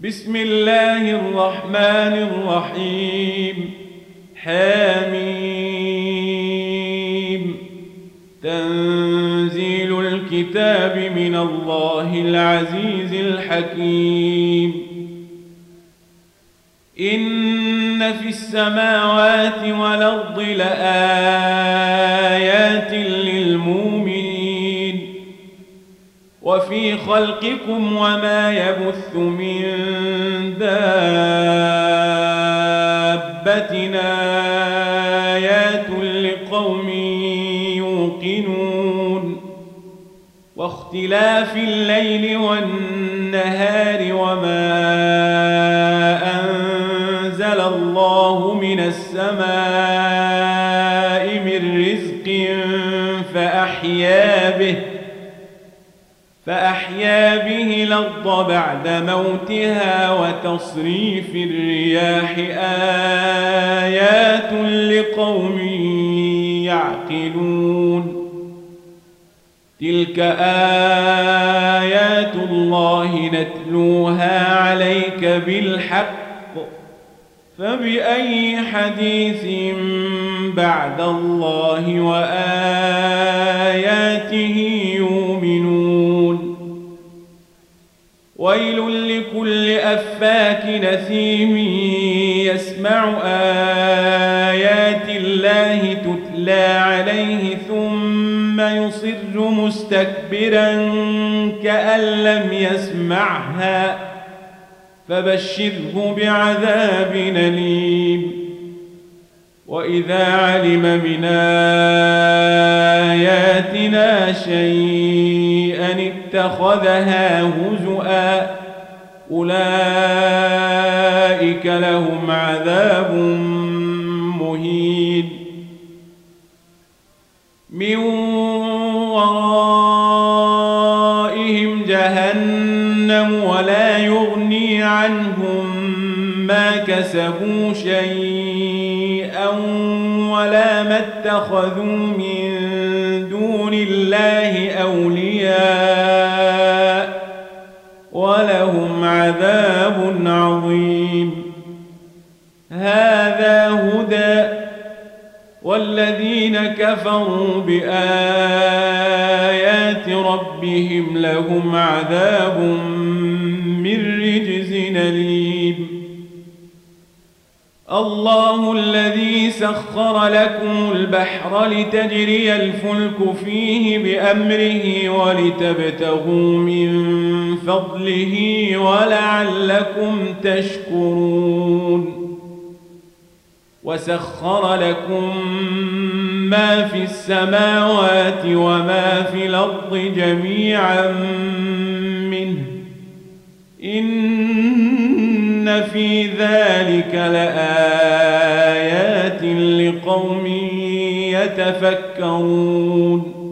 بسم الله الرحمن الرحيم. حميم. تنزيل الكتاب من الله العزيز الحكيم. إن في السماوات والأرض لآيات للمؤمنين وفي خلقكم وما يبث من دابة آيات لقوم يوقنون واختلاف الليل والنهار وما أنزل الله من السماء من رزق فأحيا به الأرض بعد موتها وتصريف الرياح آيات لقوم يعقلون. تلك آيات الله نتلوها عليك بالحق فبأي حديث بعد الله وآياته يؤمنون. ويل لكل أفاك نثيم يسمع آيات الله تتلى عليه ثم يصر مستكبرا كأن لم يسمعها فبشره بعذاب أليم. وإذا علم من آياتنا شيئا اتخذها هزؤا أولئك لهم عذاب مهين. من ورائهم جهنم ولا يغني عنهم ما كسبوا شيئا ولا ما اتخذوا من دون الله أولياء ولهم عذاب عظيم. هذا هدى والذين كفروا بآيات ربهم لهم عذاب من رجز أليم. الله الذي سخر لكم البحر لتجري الفلك فيه بأمره ولتبتغوا من فضله ولعلكم تشكرون. وسخر لكم ما في السماوات وما في الأرض جميعا منه إن في ذلك لآيات لقوم يتفكرون.